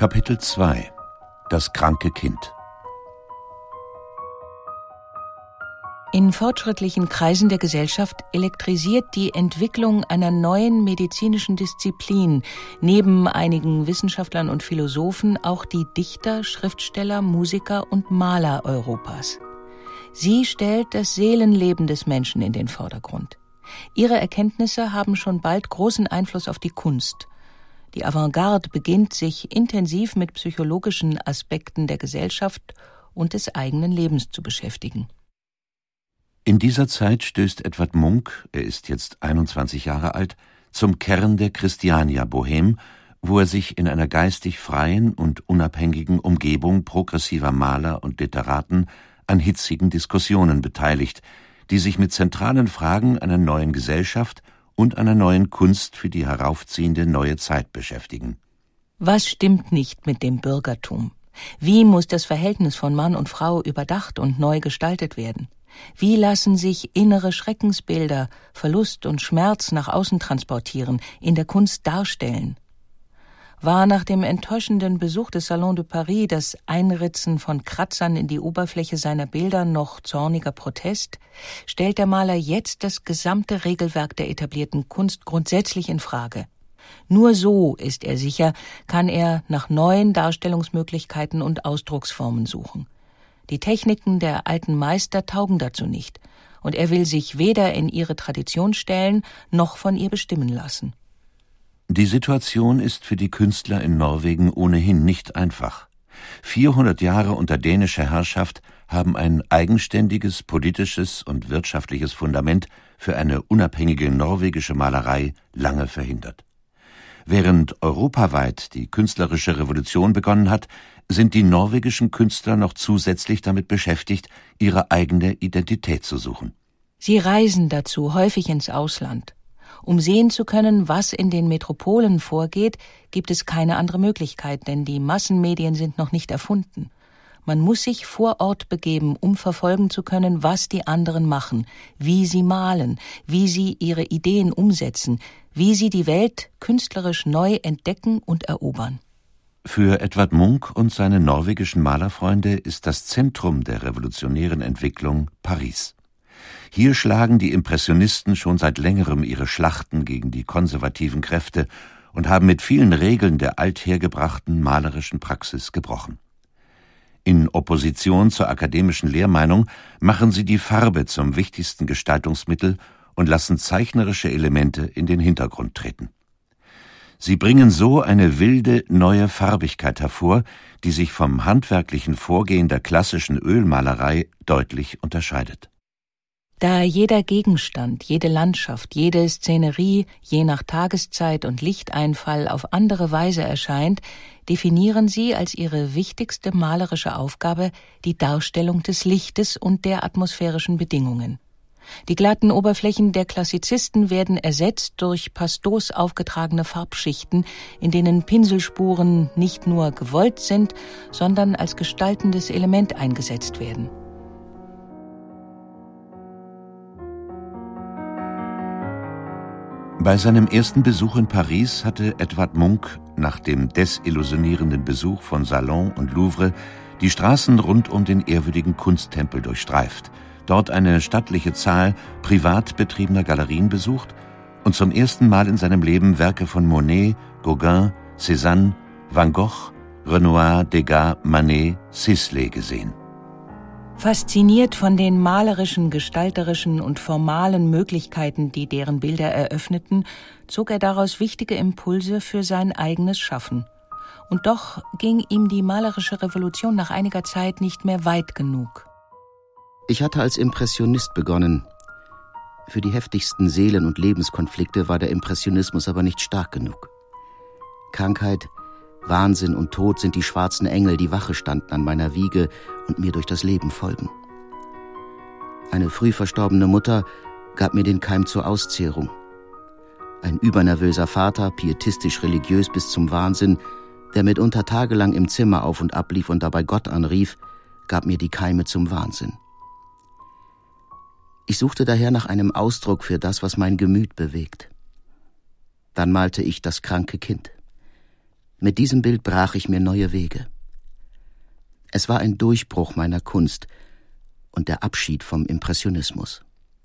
Kapitel 2 – Das kranke Kind. In fortschrittlichen Kreisen der Gesellschaft elektrisiert die Entwicklung einer neuen medizinischen Disziplin neben einigen Wissenschaftlern und Philosophen auch die Dichter, Schriftsteller, Musiker und Maler Europas. Sie stellt das Seelenleben des Menschen in den Vordergrund. Ihre Erkenntnisse haben schon bald großen Einfluss auf die Kunst. Die Avantgarde beginnt, sich intensiv mit psychologischen Aspekten der Gesellschaft und des eigenen Lebens zu beschäftigen. In dieser Zeit stößt Edvard Munch, er ist jetzt 21 Jahre alt, zum Kern der Christiania Bohème, wo er sich in einer geistig freien und unabhängigen Umgebung progressiver Maler und Literaten an hitzigen Diskussionen beteiligt, die sich mit zentralen Fragen einer neuen Gesellschaft und einer neuen Kunst für die heraufziehende neue Zeit beschäftigen. Was stimmt nicht mit dem Bürgertum? Wie muss das Verhältnis von Mann und Frau überdacht und neu gestaltet werden? Wie lassen sich innere Schreckensbilder, Verlust und Schmerz nach außen transportieren, in der Kunst darstellen? War nach dem enttäuschenden Besuch des Salon de Paris das Einritzen von Kratzern in die Oberfläche seiner Bilder noch zorniger Protest, stellt der Maler jetzt das gesamte Regelwerk der etablierten Kunst grundsätzlich in Frage. Nur so, ist er sicher, kann er nach neuen Darstellungsmöglichkeiten und Ausdrucksformen suchen. Die Techniken der alten Meister taugen dazu nicht, und er will sich weder in ihre Tradition stellen, noch von ihr bestimmen lassen. Die Situation ist für die Künstler in Norwegen ohnehin nicht einfach. 400 Jahre unter dänischer Herrschaft haben ein eigenständiges politisches und wirtschaftliches Fundament für eine unabhängige norwegische Malerei lange verhindert. Während europaweit die künstlerische Revolution begonnen hat, sind die norwegischen Künstler noch zusätzlich damit beschäftigt, ihre eigene Identität zu suchen. Sie reisen dazu häufig ins Ausland. Um sehen zu können, was in den Metropolen vorgeht, gibt es keine andere Möglichkeit, denn die Massenmedien sind noch nicht erfunden. Man muss sich vor Ort begeben, um verfolgen zu können, was die anderen machen, wie sie malen, wie sie ihre Ideen umsetzen, wie sie die Welt künstlerisch neu entdecken und erobern. Für Edvard Munch und seine norwegischen Malerfreunde ist das Zentrum der revolutionären Entwicklung Paris. Hier schlagen die Impressionisten schon seit längerem ihre Schlachten gegen die konservativen Kräfte und haben mit vielen Regeln der althergebrachten malerischen Praxis gebrochen. In Opposition zur akademischen Lehrmeinung machen sie die Farbe zum wichtigsten Gestaltungsmittel und lassen zeichnerische Elemente in den Hintergrund treten. Sie bringen so eine wilde, neue Farbigkeit hervor, die sich vom handwerklichen Vorgehen der klassischen Ölmalerei deutlich unterscheidet. Da jeder Gegenstand, jede Landschaft, jede Szenerie je nach Tageszeit und Lichteinfall auf andere Weise erscheint, definieren sie als ihre wichtigste malerische Aufgabe die Darstellung des Lichtes und der atmosphärischen Bedingungen. Die glatten Oberflächen der Klassizisten werden ersetzt durch pastos aufgetragene Farbschichten, in denen Pinselspuren nicht nur gewollt sind, sondern als gestaltendes Element eingesetzt werden. Bei seinem ersten Besuch in Paris hatte Edvard Munch nach dem desillusionierenden Besuch von Salon und Louvre die Straßen rund um den ehrwürdigen Kunsttempel durchstreift, dort eine stattliche Zahl privat betriebener Galerien besucht und zum ersten Mal in seinem Leben Werke von Monet, Gauguin, Cézanne, Van Gogh, Renoir, Degas, Manet, Sisley gesehen. Fasziniert von den malerischen, gestalterischen und formalen Möglichkeiten, die deren Bilder eröffneten, zog er daraus wichtige Impulse für sein eigenes Schaffen. Und doch ging ihm die malerische Revolution nach einiger Zeit nicht mehr weit genug. Ich hatte als Impressionist begonnen. Für die heftigsten Seelen- und Lebenskonflikte war der Impressionismus aber nicht stark genug. Krankheit, Wahnsinn und Tod sind die schwarzen Engel, die Wache standen an meiner Wiege und mir durch das Leben folgen. Eine früh verstorbene Mutter gab mir den Keim zur Auszehrung. Ein übernervöser Vater, pietistisch-religiös bis zum Wahnsinn, der mitunter tagelang im Zimmer auf und ab lief und dabei Gott anrief, gab mir die Keime zum Wahnsinn. Ich suchte daher nach einem Ausdruck für das, was mein Gemüt bewegt. Dann malte ich das kranke Kind. Mit diesem Bild brach ich mir neue Wege. Es war ein Durchbruch meiner Kunst und der Abschied vom Impressionismus.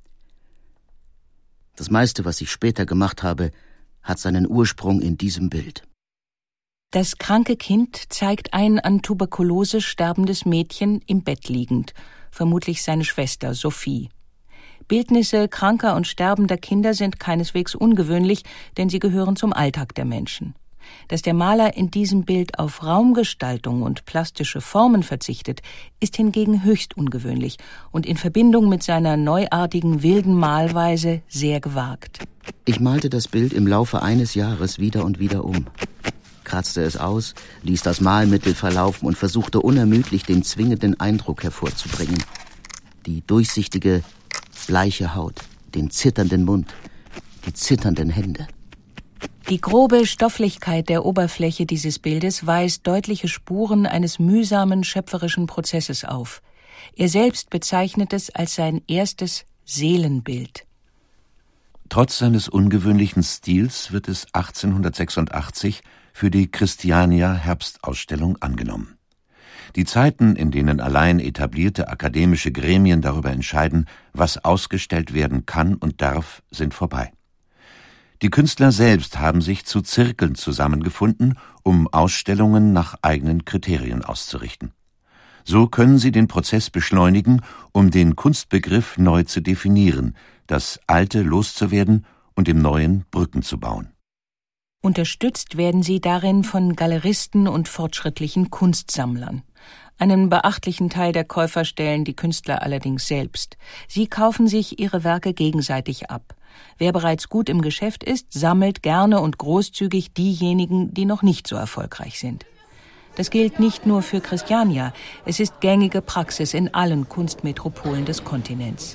Das meiste, was ich später gemacht habe, hat seinen Ursprung in diesem Bild. Das kranke Kind zeigt ein an Tuberkulose sterbendes Mädchen im Bett liegend, vermutlich seine Schwester Sophie. Bildnisse kranker und sterbender Kinder sind keineswegs ungewöhnlich, denn sie gehören zum Alltag der Menschen. Dass der Maler in diesem Bild auf Raumgestaltung und plastische Formen verzichtet, ist hingegen höchst ungewöhnlich und in Verbindung mit seiner neuartigen, wilden Malweise sehr gewagt. Ich malte das Bild im Laufe eines Jahres wieder und wieder um, kratzte es aus, ließ das Malmittel verlaufen und versuchte unermüdlich, den zwingenden Eindruck hervorzubringen. Die durchsichtige, bleiche Haut, den zitternden Mund, die zitternden Hände. Die grobe Stofflichkeit der Oberfläche dieses Bildes weist deutliche Spuren eines mühsamen schöpferischen Prozesses auf. Er selbst bezeichnet es als sein erstes Seelenbild. Trotz seines ungewöhnlichen Stils wird es 1886 für die Christiania Herbstausstellung angenommen. Die Zeiten, in denen allein etablierte akademische Gremien darüber entscheiden, was ausgestellt werden kann und darf, sind vorbei. Die Künstler selbst haben sich zu Zirkeln zusammengefunden, um Ausstellungen nach eigenen Kriterien auszurichten. So können sie den Prozess beschleunigen, um den Kunstbegriff neu zu definieren, das Alte loszuwerden und dem Neuen Brücken zu bauen. Unterstützt werden sie darin von Galeristen und fortschrittlichen Kunstsammlern. Einen beachtlichen Teil der Käufer stellen die Künstler allerdings selbst. Sie kaufen sich ihre Werke gegenseitig ab. Wer bereits gut im Geschäft ist, sammelt gerne und großzügig diejenigen, die noch nicht so erfolgreich sind. Das gilt nicht nur für Christiania, es ist gängige Praxis in allen Kunstmetropolen des Kontinents.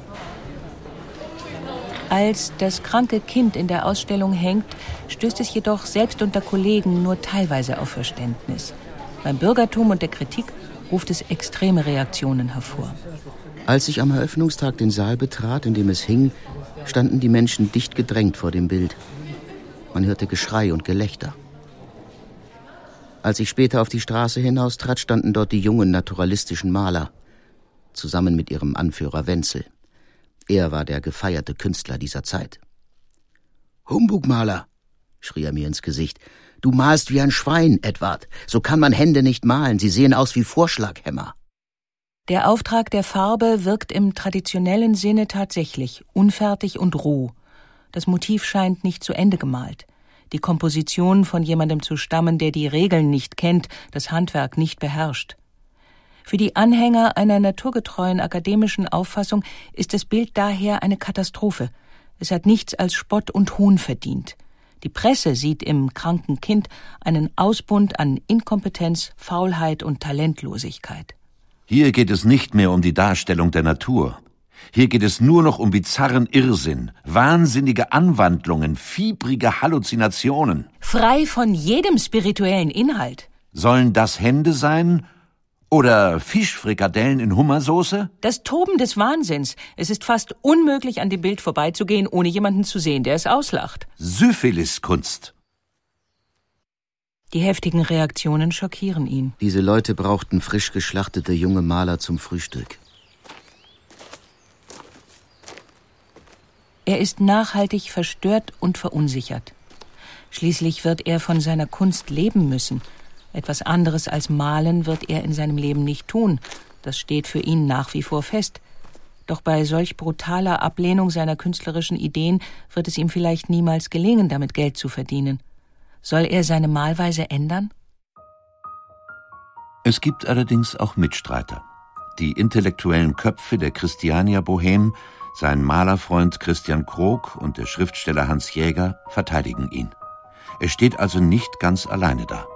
Als das kranke Kind in der Ausstellung hängt, stößt es jedoch selbst unter Kollegen nur teilweise auf Verständnis. Beim Bürgertum und der Kritik ruft es extreme Reaktionen hervor. Als ich am Eröffnungstag den Saal betrat, in dem es hing, standen die Menschen dicht gedrängt vor dem Bild. Man hörte Geschrei und Gelächter. Als ich später auf die Straße hinaustrat, standen dort die jungen naturalistischen Maler, zusammen mit ihrem Anführer Wenzel. Er war der gefeierte Künstler dieser Zeit. »Humbugmaler«, schrie er mir ins Gesicht. »Du malst wie ein Schwein, Edward. So kann man Hände nicht malen. Sie sehen aus wie Vorschlaghämmer.« Der Auftrag der Farbe wirkt im traditionellen Sinne tatsächlich unfertig und roh. Das Motiv scheint nicht zu Ende gemalt. Die Komposition von jemandem zu stammen, der die Regeln nicht kennt, das Handwerk nicht beherrscht. Für die Anhänger einer naturgetreuen akademischen Auffassung ist das Bild daher eine Katastrophe. Es hat nichts als Spott und Hohn verdient. Die Presse sieht im kranken Kind einen Ausbund an Inkompetenz, Faulheit und Talentlosigkeit. Hier geht es nicht mehr um die Darstellung der Natur. Hier geht es nur noch um bizarren Irrsinn, wahnsinnige Anwandlungen, fiebrige Halluzinationen. Frei von jedem spirituellen Inhalt. Sollen das Hände sein oder Fischfrikadellen in Hummersoße? Das Toben des Wahnsinns. Es ist fast unmöglich, an dem Bild vorbeizugehen, ohne jemanden zu sehen, der es auslacht. Syphiliskunst. Die heftigen Reaktionen schockieren ihn. Diese Leute brauchten frisch geschlachtete junge Maler zum Frühstück. Er ist nachhaltig verstört und verunsichert. Schließlich wird er von seiner Kunst leben müssen. Etwas anderes als malen wird er in seinem Leben nicht tun. Das steht für ihn nach wie vor fest. Doch bei solch brutaler Ablehnung seiner künstlerischen Ideen wird es ihm vielleicht niemals gelingen, damit Geld zu verdienen. Soll er seine Malweise ändern? Es gibt allerdings auch Mitstreiter. Die intellektuellen Köpfe der Christiania-Bohème, sein Malerfreund Christian Krog und der Schriftsteller Hans Jäger verteidigen ihn. Er steht also nicht ganz alleine da.